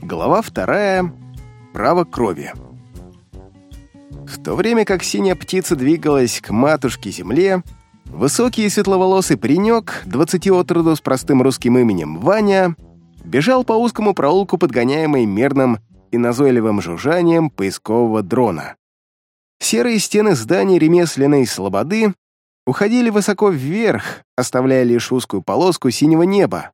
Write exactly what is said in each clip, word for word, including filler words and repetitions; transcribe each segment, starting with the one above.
Глава вторая. Право крови. В то время как синяя птица двигалась к матушке-земле, высокий и светловолосый паренек, двадцати от роду с простым русским именем Ваня, бежал по узкому проулку, подгоняемый мерным и назойливым жужжанием поискового дрона. Серые стены зданий ремесленной слободы уходили высоко вверх, оставляя лишь узкую полоску синего неба.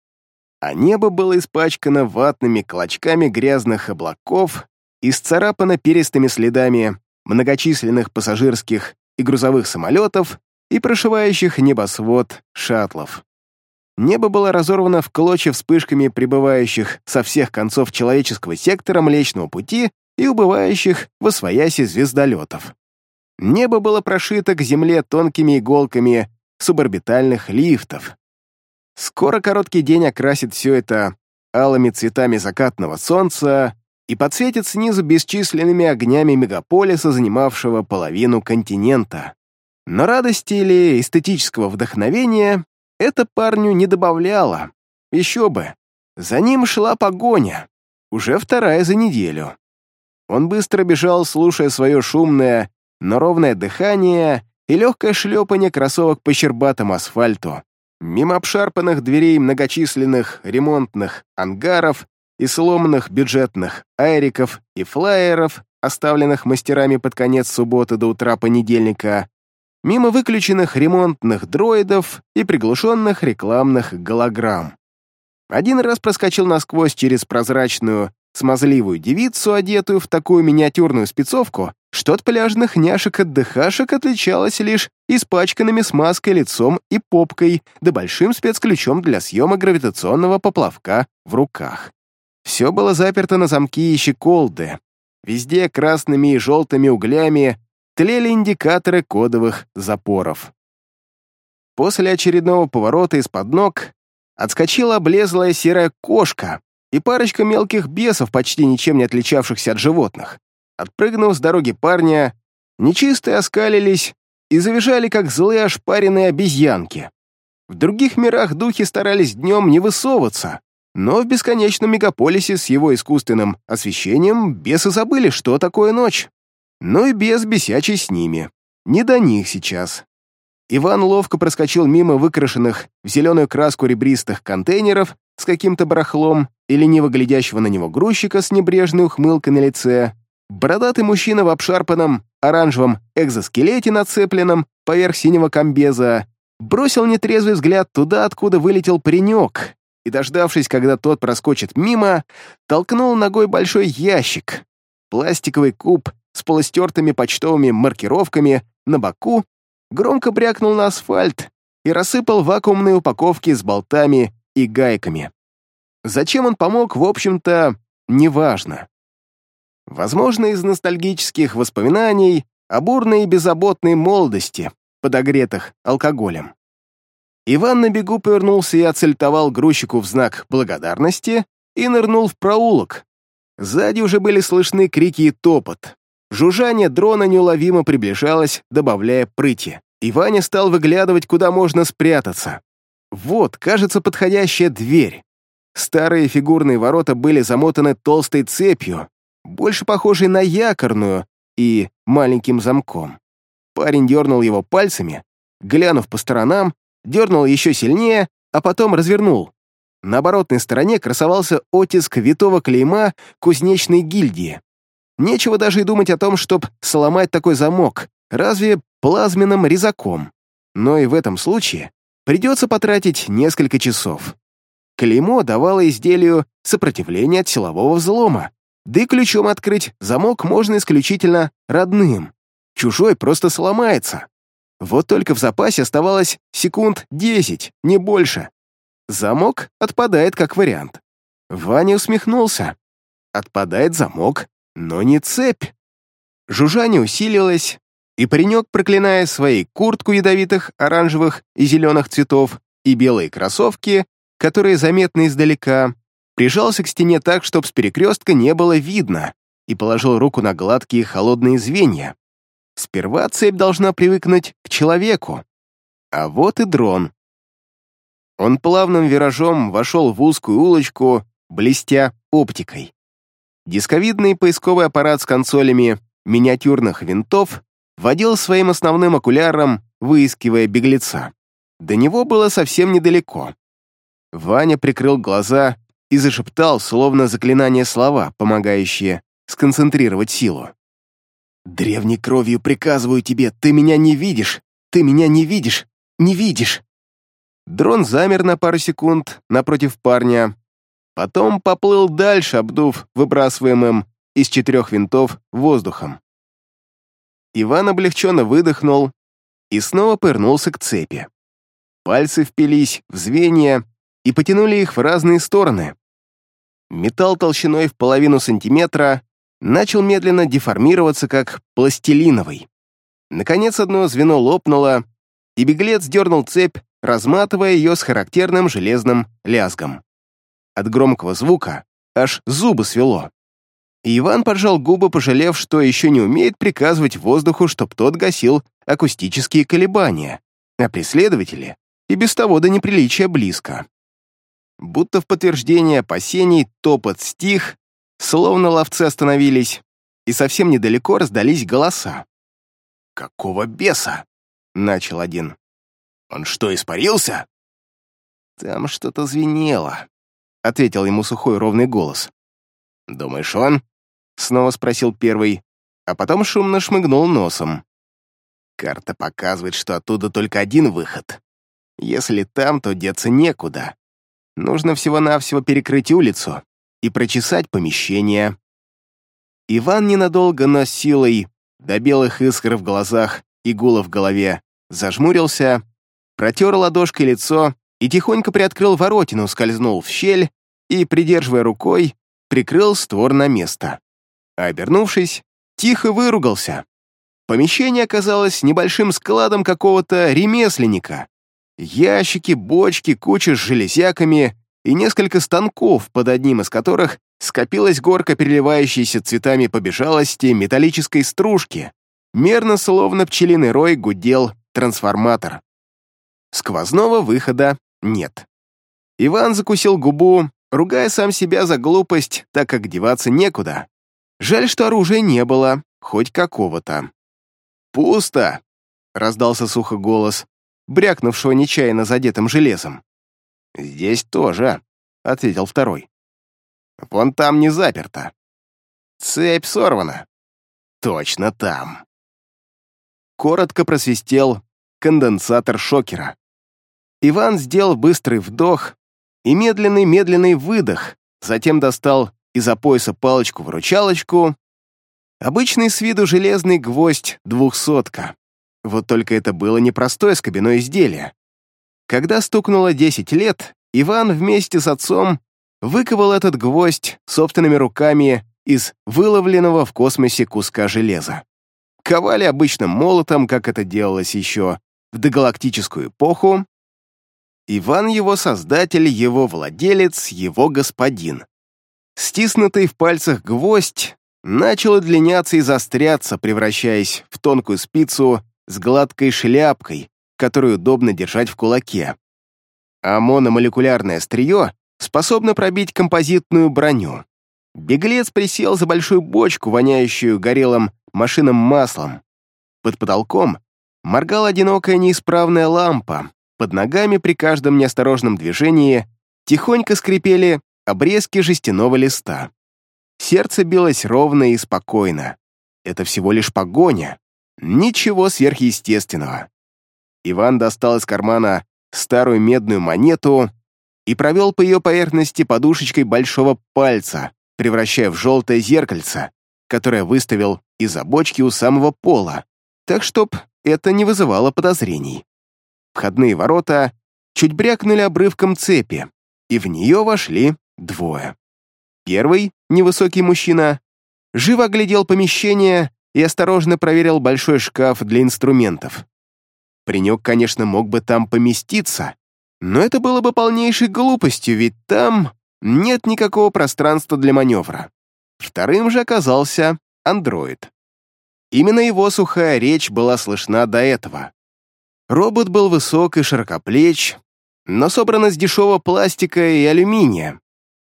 А небо было испачкано ватными клочками грязных облаков и сцарапано перистыми следами многочисленных пассажирских и грузовых самолетов и прошивающих небосвод шаттлов. Небо было разорвано в клочья вспышками прибывающих со всех концов человеческого сектора Млечного Пути и убывающих восвояси звездолетов. Небо было прошито к земле тонкими иголками суборбитальных лифтов. Скоро короткий день окрасит все это алыми цветами закатного солнца и подсветит снизу бесчисленными огнями мегаполиса, занимавшего половину континента. Но радости или эстетического вдохновения это парню не добавляло. Еще бы. За ним шла погоня. Уже вторая за неделю. Он быстро бежал, слушая свое шумное, но ровное дыхание и легкое шлепанье кроссовок по щербатому асфальту. Мимо обшарпанных дверей многочисленных ремонтных ангаров и сломанных бюджетных айриков и флайеров, оставленных мастерами под конец субботы до утра понедельника, мимо выключенных ремонтных дроидов и приглушенных рекламных голограмм. Один раз проскочил насквозь через прозрачную, смазливую девицу, одетую в такую миниатюрную спецовку, что от пляжных няшек-отдыхашек отличалась лишь испачканными смазкой лицом и попкой, да большим спецключом для съема гравитационного поплавка в руках. Все было заперто на замки и щеколды. Везде красными и желтыми углями тлели индикаторы кодовых запоров. После очередного поворота из-под ног отскочила облезлая серая кошка и парочка мелких бесов, почти ничем не отличавшихся от животных. Отпрыгнув с дороги парня, нечистые оскалились и завизжали, как злые ошпаренные обезьянки. В других мирах духи старались днем не высовываться, но в бесконечном мегаполисе с его искусственным освещением бесы забыли, что такое ночь. Ну и бес бесячий с ними. Не до них сейчас. Иван ловко проскочил мимо выкрашенных в зеленую краску ребристых контейнеров с каким-то барахлом и лениво глядящего на него грузчика с небрежной ухмылкой на лице. Бородатый мужчина в обшарпанном оранжевом экзоскелете, нацепленном поверх синего комбеза, бросил нетрезвый взгляд туда, откуда вылетел паренек, и, дождавшись, когда тот проскочит мимо, толкнул ногой большой ящик. Пластиковый куб с полустертыми почтовыми маркировками на боку громко брякнул на асфальт и рассыпал вакуумные упаковки с болтами и гайками. Зачем он помог, в общем-то, неважно. Возможно, из ностальгических воспоминаний о бурной и беззаботной молодости, подогретых алкоголем. Иван на бегу повернулся и отсалютовал грузчику в знак благодарности и нырнул в проулок. Сзади уже были слышны крики и топот. Жужжание дрона неуловимо приближалось, добавляя прыти. И Ваня стал выглядывать, куда можно спрятаться. Вот, кажется, подходящая дверь. Старые фигурные ворота были замотаны толстой цепью, больше похожей на якорную, и маленьким замком. Парень дернул его пальцами, глянув по сторонам, дернул еще сильнее, а потом развернул. На оборотной стороне красовался оттиск витого клейма кузнечной гильдии. Нечего даже и думать о том, чтобы сломать такой замок, разве плазменным резаком. Но и в этом случае придется потратить несколько часов. Клеймо давало изделию сопротивление от силового взлома, да и ключом открыть замок можно исключительно родным. Чужой просто сломается. Вот только в запасе оставалось секунд десять, не больше. Замок отпадает как вариант. Ваня усмехнулся. Отпадает замок, но не цепь. Жужжание усилилось, и паренек, проклиная свои куртку ядовитых оранжевых и зеленых цветов и белые кроссовки, которые заметны издалека, прижался к стене так, чтобы с перекрестка не было видно, и положил руку на гладкие холодные звенья. Сперва цепь должна привыкнуть к человеку. А вот и дрон. Он плавным виражом вошел в узкую улочку блестя оптикой. Дисковидный поисковый аппарат с консолями миниатюрных винтов водил своим основным окуляром, выискивая беглеца. До него было совсем недалеко. Ваня прикрыл глаза и зашептал, словно заклинание, слова, помогающие сконцентрировать силу. «Древней кровью приказываю тебе, ты меня не видишь! Ты меня не видишь! Не видишь!» Дрон замер на пару секунд напротив парня, потом поплыл дальше, обдув выбрасываемым из четырех винтов воздухом. Иван облегченно выдохнул и снова повернулся к цепи. Пальцы впились в звенья и потянули их в разные стороны. Металл толщиной в половину сантиметра начал медленно деформироваться, как пластилиновый. Наконец одно звено лопнуло, и беглец дернул цепь, разматывая ее с характерным железным лязгом. От громкого звука аж зубы свело. И Иван поджал губы, пожалев, что еще не умеет приказывать воздуху, чтоб тот гасил акустические колебания, а преследователи и без того до неприличия близко. Будто в подтверждение опасений топот стих, словно ловцы остановились, и совсем недалеко раздались голоса. «Какого беса?» — начал один. «Он что, испарился?» «Там что-то звенело», — ответил ему сухой ровный голос. «Думаешь, он?» — снова спросил первый, а потом шумно шмыгнул носом. «Карта показывает, что оттуда только один выход. Если там, то деться некуда. Нужно всего-навсего перекрыть улицу и прочесать помещение». Иван ненадолго, но с силой, до белых искр в глазах и гула в голове, зажмурился, протер ладошкой лицо и тихонько приоткрыл воротину, скользнул в щель и, придерживая рукой, прикрыл створ на место. А обернувшись, тихо выругался. Помещение оказалось небольшим складом какого-то ремесленника. Ящики, бочки, куча с железяками и несколько станков, под одним из которых скопилась горка переливающейся цветами побежалости металлической стружки. Мерно, словно пчелиный рой, гудел трансформатор. Сквозного выхода нет. Иван закусил губу, ругая сам себя за глупость, так как деваться некуда. Жаль, что оружия не было, хоть какого-то. «Пусто!» — раздался сухо голос, брякнувшего нечаянно задетым железом. «Здесь тоже», — ответил второй. «Вон там не заперто. Цепь сорвана. Точно там». Коротко просвистел конденсатор шокера. Иван сделал быстрый вдох и медленный-медленный выдох, затем достал из-за пояса палочку-выручалочку, обычный с виду железный гвоздь двухсотка. Вот только это было непростое скобяное изделие. Когда стукнуло десять лет, Иван вместе с отцом выковал этот гвоздь собственными руками из выловленного в космосе куска железа. Ковали обычным молотом, как это делалось еще в догалактическую эпоху. Иван его создатель, его владелец, его господин. Стиснутый в пальцах гвоздь начал удлиняться и заостряться, превращаясь в тонкую спицу с гладкой шляпкой, которую удобно держать в кулаке. А мономолекулярное острие способно пробить композитную броню. Беглец присел за большую бочку, воняющую горелым машинным маслом. Под потолком моргала одинокая неисправная лампа, под ногами при каждом неосторожном движении тихонько скрипели обрезки жестяного листа. Сердце билось ровно и спокойно. Это всего лишь погоня. Ничего сверхъестественного. Иван достал из кармана старую медную монету и провел по ее поверхности подушечкой большого пальца, превращая в желтое зеркальце, которое выставил из-за бочки у самого пола, так чтоб это не вызывало подозрений. Входные ворота чуть брякнули обрывком цепи, и в нее вошли двое. Первый, невысокий мужчина, живо оглядел помещение и осторожно проверил большой шкаф для инструментов. Паренек, конечно, мог бы там поместиться, но это было бы полнейшей глупостью, ведь там нет никакого пространства для маневра. Вторым же оказался андроид. Именно его сухая речь была слышна до этого. Робот был высок и широкоплеч, но собран из дешевого пластика и алюминия.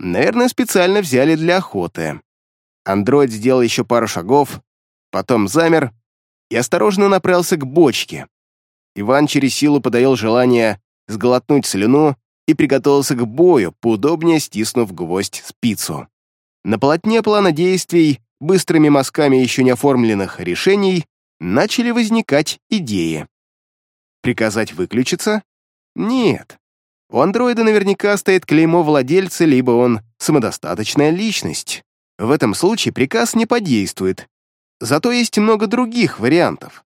Наверное, специально взяли для охоты. Андроид сделал еще пару шагов, потом замер и осторожно направился к бочке. Иван через силу подавил желание сглотнуть слюну и приготовился к бою, поудобнее стиснув гвоздь спицу. На полотне плана действий, быстрыми мазками еще не оформленных решений, начали возникать идеи. Приказать выключиться? Нет. У андроида наверняка стоит клеймо владельца, либо он самодостаточная личность. В этом случае приказ не подействует. Зато есть много других вариантов.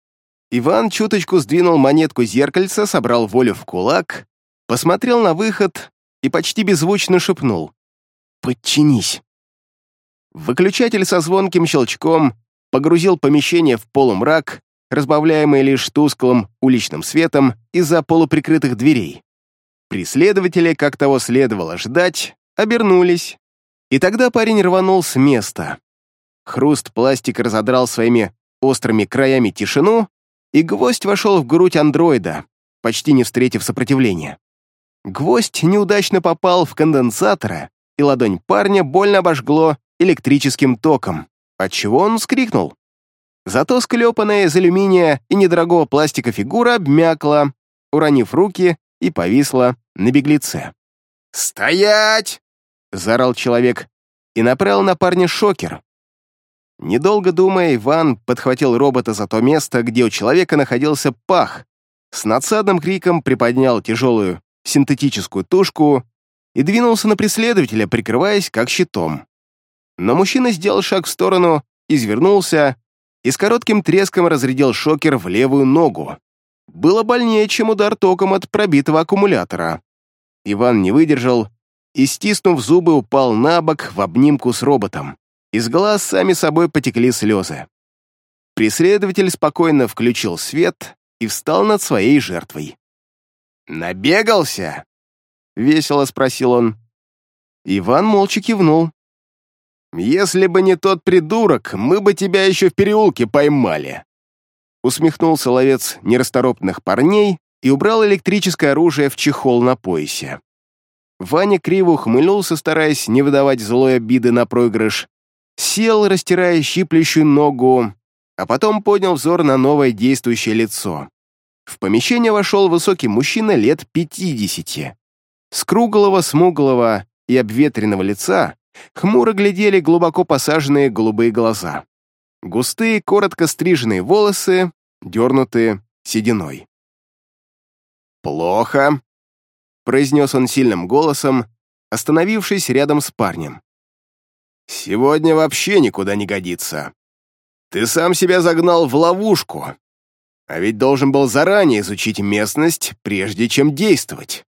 Иван чуточку сдвинул монетку зеркальца, собрал волю в кулак, посмотрел на выход и почти беззвучно шепнул: «Подчинись». Выключатель со звонким щелчком погрузил помещение в полумрак, разбавляемый лишь тусклым уличным светом из-за полуприкрытых дверей. Преследователи, как того следовало ждать, обернулись. И тогда парень рванул с места. Хруст пластика разодрал своими острыми краями тишину, и гвоздь вошел в грудь андроида, почти не встретив сопротивления. Гвоздь неудачно попал в конденсатора, и ладонь парня больно обожгло электрическим током, отчего он вскрикнул. Зато склепанная из алюминия и недорогого пластика фигура обмякла, уронив руки, и повисла на беглеце. «Стоять!» — заорал человек и направил на парня шокер. Недолго думая, Иван подхватил робота за то место, где у человека находился пах, с надсадным криком приподнял тяжелую синтетическую тушку и двинулся на преследователя, прикрываясь как щитом. Но мужчина сделал шаг в сторону, извернулся и с коротким треском разрядил шокер в левую ногу. Было больнее, чем удар током от пробитого аккумулятора. Иван не выдержал и, стиснув зубы, упал на бок в обнимку с роботом. Из глаз сами собой потекли слезы. Преследователь спокойно включил свет и встал над своей жертвой. «Набегался?» — весело спросил он. Иван молча кивнул. «Если бы не тот придурок, мы бы тебя еще в переулке поймали!» Усмехнулся ловец нерасторопных парней и убрал электрическое оружие в чехол на поясе. Ваня криво ухмыльнулся, стараясь не выдавать злой обиды на проигрыш, сел, растирая щиплющую ногу, а потом поднял взор на новое действующее лицо. В помещение вошел высокий мужчина лет пятидесяти. С круглого, смуглого и обветренного лица хмуро глядели глубоко посаженные голубые глаза. Густые, коротко стриженные волосы, дернутые сединой. «Плохо», — произнес он сильным голосом, остановившись рядом с парнем. «Сегодня вообще никуда не годится. Ты сам себя загнал в ловушку, а ведь должен был заранее изучить местность, прежде чем действовать».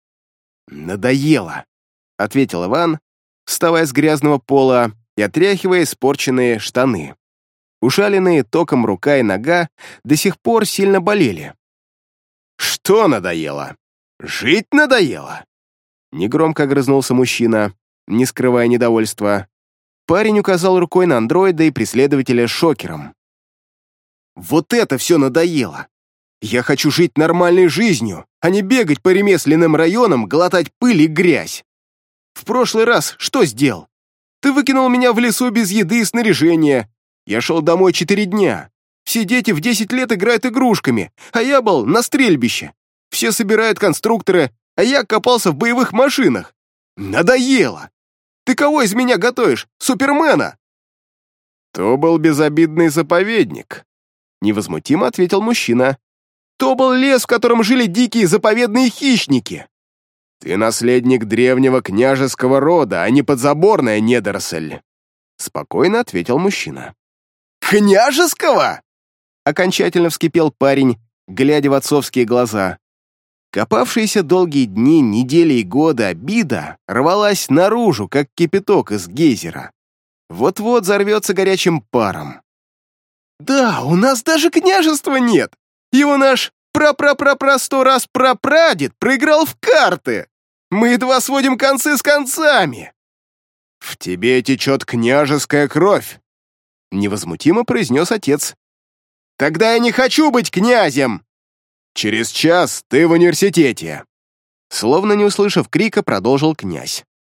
«Надоело», — ответил Иван, вставая с грязного пола и отряхивая испорченные штаны. Ушаленные током рука и нога до сих пор сильно болели. «Что надоело? Жить надоело?» Негромко огрызнулся мужчина, не скрывая недовольства. Парень указал рукой на андроида и преследователя шокером. «Вот это все надоело! Я хочу жить нормальной жизнью, а не бегать по ремесленным районам, глотать пыль и грязь. В прошлый раз что сделал? Ты выкинул меня в лесу без еды и снаряжения. Я шел домой четыре дня. Все дети в десять лет играют игрушками, а я был на стрельбище. Все собирают конструкторы, а я копался в боевых машинах. Надоело! Ты кого из меня готовишь? Супермена?» «То был безобидный заповедник», — невозмутимо ответил мужчина. «То был лес, в котором жили дикие заповедные хищники. Ты наследник древнего княжеского рода, а не подзаборная недоросль», — спокойно ответил мужчина. «Княжеского?» — окончательно вскипел парень, глядя в отцовские глаза. Копавшиеся долгие дни, недели и годы обида рвалась наружу, как кипяток из гейзера. Вот-вот взорвется горячим паром. «Да, у нас даже княжества нет! Его наш пра-пра-пра-пра сто раз прапрадед проиграл в карты! Мы едва сводим концы с концами!» «В тебе течет княжеская кровь!» — невозмутимо произнес отец. «Тогда я не хочу быть князем!» «Через час ты в университете!» Словно не услышав крика, продолжил князь.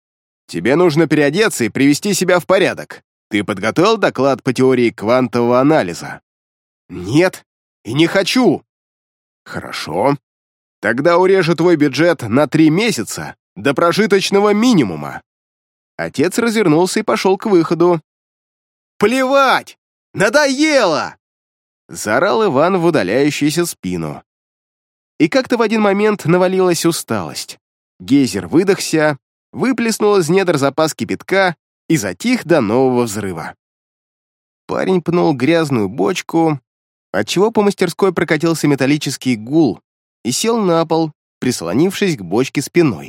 тебе нужно переодеться и привести себя в порядок. Ты подготовил доклад по теории квантового анализа?» «Нет, и не хочу!» «Хорошо. Тогда урежу твой бюджет на три месяца до прожиточного минимума». Отец развернулся и пошел к выходу. «Плевать! Надоело!» Заорал Иван в удаляющуюся спину. И как-то в один момент навалилась усталость. Гейзер выдохся, выплеснул из недр запас кипятка и затих до нового взрыва. Парень пнул грязную бочку, отчего по мастерской прокатился металлический гул, и сел на пол, прислонившись к бочке спиной.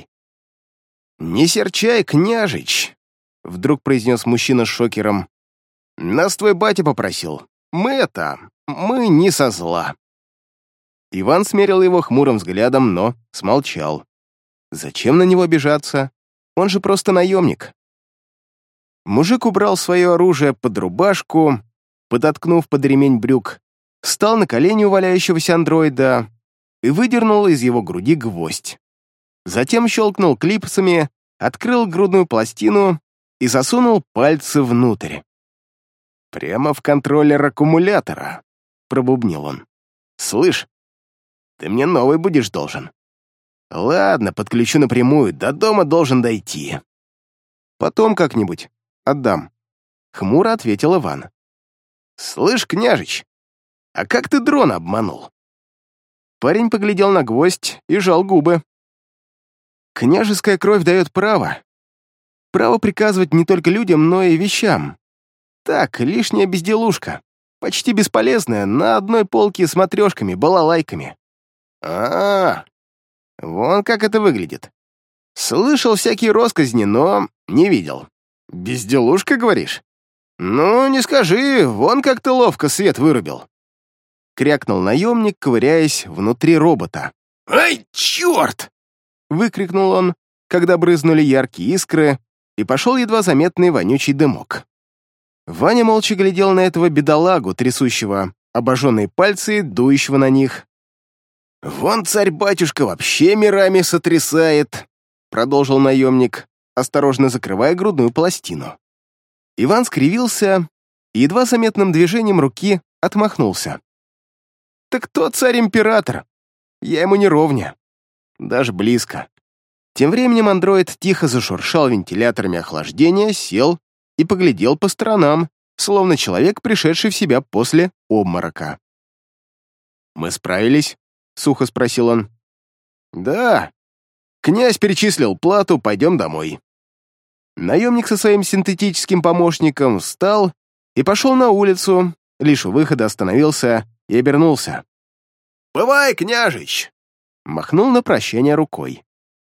«Не серчай, княжич!» — вдруг произнес мужчина с шокером. «Нас твой батя попросил. Мы это... мы не со зла». Иван смерил его хмурым взглядом, но смолчал. Зачем на него обижаться? Он же просто наемник. Мужик убрал свое оружие под рубашку, подоткнув под ремень брюк, встал на колени у валяющегося андроида и выдернул из его груди гвоздь. Затем щелкнул клипсами, открыл грудную пластину и засунул пальцы внутрь. «Прямо в контроллер аккумулятора», — пробубнил он. «Слышь, ты мне новый будешь должен. Ладно, подключу напрямую, до дома должен дойти. Потом как-нибудь отдам», — хмуро ответил Иван. «Слышь, княжич, а как ты дрона обманул?» Парень поглядел на гвоздь и жал губы. «Княжеская кровь дает право. Право приказывать не только людям, но и вещам. Так, лишняя безделушка, почти бесполезная, на одной полке с матрешками, балалайками». «А-а-а, вон как это выглядит. Слышал всякие росказни, но не видел. Безделушка, говоришь? Ну, не скажи, вон как ты ловко свет вырубил». Крякнул наемник, ковыряясь внутри робота. «Ай, черт!» — выкрикнул он, когда брызнули яркие искры, и пошел едва заметный вонючий дымок. Ваня молча глядел на этого бедолагу, трясущего обожженные пальцы, дующего на них. «Вон царь-батюшка вообще мирами сотрясает», — продолжил наемник, осторожно закрывая грудную пластину. Иван скривился и едва заметным движением руки отмахнулся. «Так кто царь-император? Я ему не ровня. Даже близко». Тем временем андроид тихо зашуршал вентиляторами охлаждения, сел и поглядел по сторонам, словно человек, пришедший в себя после обморока. «Мы справились?» — сухо спросил он. «Да. Князь перечислил плату, пойдем домой». Наемник со своим синтетическим помощником встал и пошел на улицу, лишь у выхода остановился и обернулся. «Бывай, княжич!» — махнул на прощание рукой.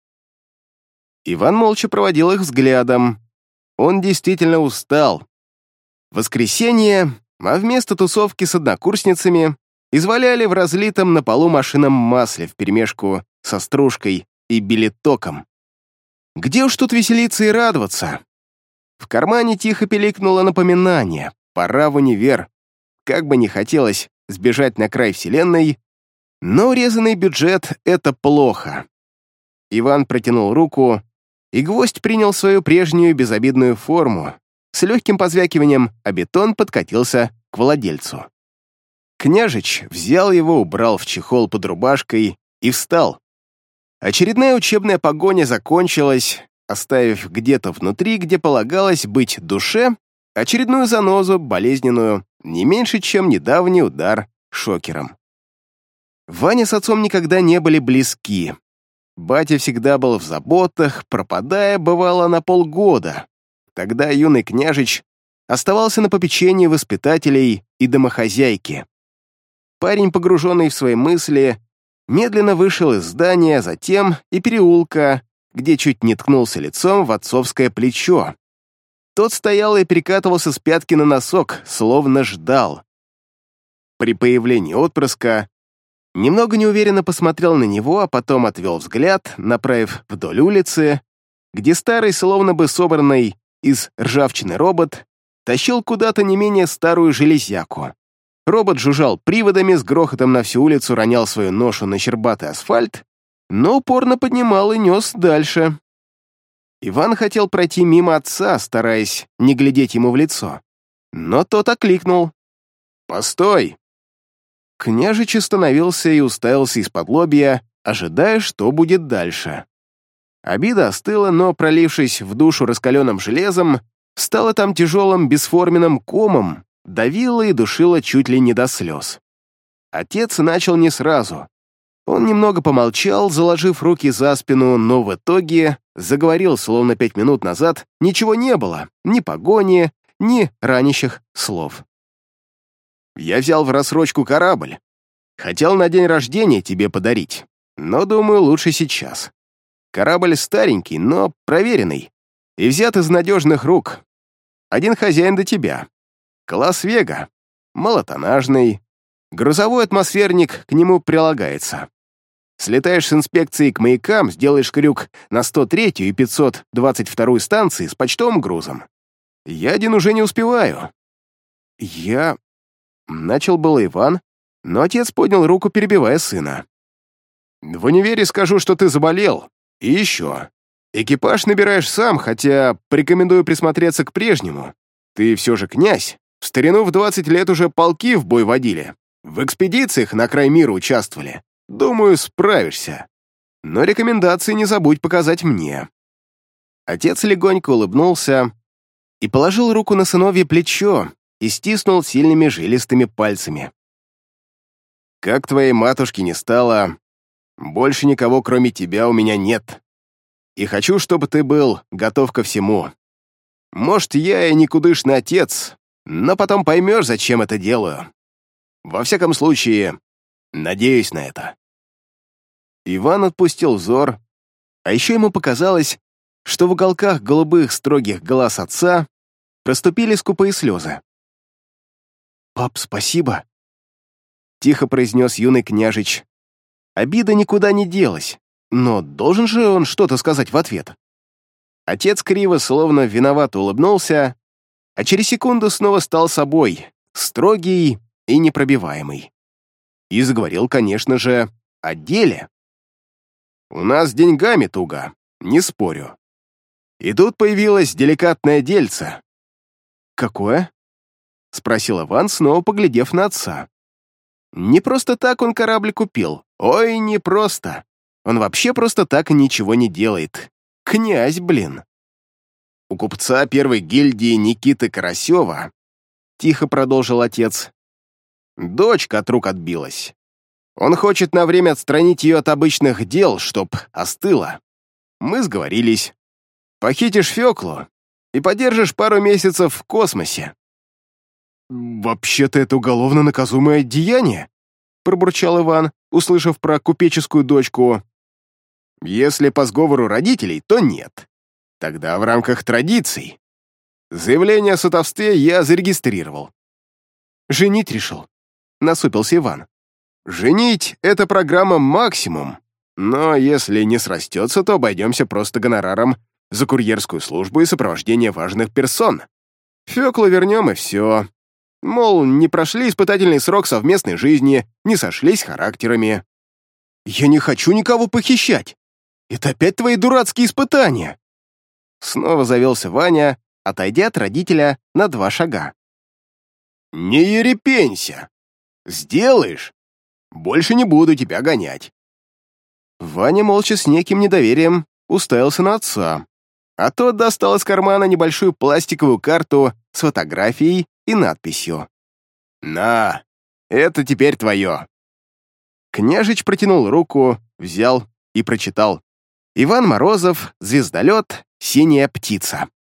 Иван молча проводил их взглядом. Он действительно устал. Воскресенье, а вместо тусовки с однокурсницами изваляли в разлитом на полу машинном масле вперемешку со стружкой и билетоком. Где уж тут веселиться и радоваться? В кармане тихо пиликнуло напоминание. Пора в универ. Как бы не хотелось сбежать на край вселенной, но урезанный бюджет — это плохо. Иван протянул руку, и гвоздь принял свою прежнюю безобидную форму. С легким позвякиванием, а бетон подкатился к владельцу. Княжич взял его, убрал в чехол под рубашкой и встал. Очередная учебная погоня закончилась, оставив где-то внутри, где полагалось быть душе, очередную занозу, болезненную, не меньше, чем недавний удар шокером. Ваня с отцом никогда не были близки. Батя всегда был в заботах, пропадая, бывало, на полгода. Тогда юный княжич оставался на попечении воспитателей и домохозяйки. Парень, погруженный в свои мысли, медленно вышел из здания, затем и переулка, где чуть не ткнулся лицом в отцовское плечо. Тот стоял и перекатывался с пятки на носок, словно ждал. При появлении отпрыска немного неуверенно посмотрел на него, а потом отвел взгляд, направив вдоль улицы, где старый, словно бы собранный из ржавчины робот, тащил куда-то не менее старую железяку. Робот жужжал приводами, с грохотом на всю улицу ронял свою ношу на щербатый асфальт, но упорно поднимал и нес дальше. Иван хотел пройти мимо отца, стараясь не глядеть ему в лицо. Но тот окликнул. «Постой!» Княжич остановился и уставился из-под лобья, ожидая, что будет дальше. Обида остыла, но, пролившись в душу раскаленным железом, стала там тяжелым бесформенным комом, давила и душила чуть ли не до слез. Отец начал не сразу. Он немного помолчал, заложив руки за спину, но в итоге заговорил, словно пять минут назад ничего не было, ни погони, ни ранящих слов. «Я взял в рассрочку корабль. Хотел на день рождения тебе подарить, но, думаю, лучше сейчас. Корабль старенький, но проверенный, и взят из надежных рук. Один хозяин до тебя. Класс Вега, малотоннажный, грузовой атмосферник к нему прилагается. Слетаешь с инспекцией к маякам, сделаешь крюк на сто третью и пятьсот двадцать вторую станции с почтовым грузом. Я один уже не успеваю». «Я...» — начал было Иван, но отец поднял руку, перебивая сына. «В универе скажу, что ты заболел. И еще. Экипаж набираешь сам, хотя порекомендую присмотреться к прежнему. Ты все же князь. В старину в двадцать лет уже полки в бой водили. В экспедициях на край мира участвовали. Думаю, справишься. Но рекомендации не забудь показать мне». Отец легонько улыбнулся и положил руку на сыновье плечо и стиснул сильными жилистыми пальцами. «Как твоей матушки не стало, больше никого, кроме тебя, у меня нет. И хочу, чтобы ты был готов ко всему. Может, я и никудышный отец, но потом поймешь, зачем это делаю. Во всяком случае, надеюсь на это». Иван отпустил взор, а еще ему показалось, что в уголках голубых строгих глаз отца проступили скупые слезы. «Пап, спасибо», — тихо произнес юный княжич. Обида никуда не делась, но должен же он что-то сказать в ответ. Отец криво, словно виновато улыбнулся, а через секунду снова стал собой, строгий и непробиваемый. И заговорил, конечно же, о деле. «У нас с деньгами туго, не спорю. И тут появилось деликатное дельце». «Какое?» — спросил Иван, снова поглядев на отца. Не просто так он корабль купил. Ой, не просто. Он вообще просто так ничего не делает. Князь, блин. У купца первой гильдии Никиты Карасева, тихо продолжил отец, дочка от рук отбилась. Он хочет на время отстранить ее от обычных дел, чтоб остыла. Мы сговорились. Похитишь Феклу и подержишь пару месяцев в космосе. «Вообще-то это уголовно наказуемое деяние», — пробурчал Иван, услышав про купеческую дочку. «Если по сговору родителей, то нет. Тогда в рамках традиций. Заявление о сватовстве я зарегистрировал». «Женить решил», — насупился Иван. «Женить — это программа максимум, но если не срастется, то обойдемся просто гонораром за курьерскую службу и сопровождение важных персон. Феклу вернем, и все. Мол, не прошли испытательный срок совместной жизни, не сошлись характерами». «Я не хочу никого похищать. Это опять твои дурацкие испытания!» Снова завелся Ваня, отойдя от родителя на два шага. «Не ерепенься! Сделаешь! Больше не буду тебя гонять!» Ваня молча с неким недоверием уставился на отца, а тот достал из кармана небольшую пластиковую карту с фотографией и надписью. «На, это теперь твое!» Княжич протянул руку, взял и прочитал. «Иван Морозов, звездолет, синяя птица».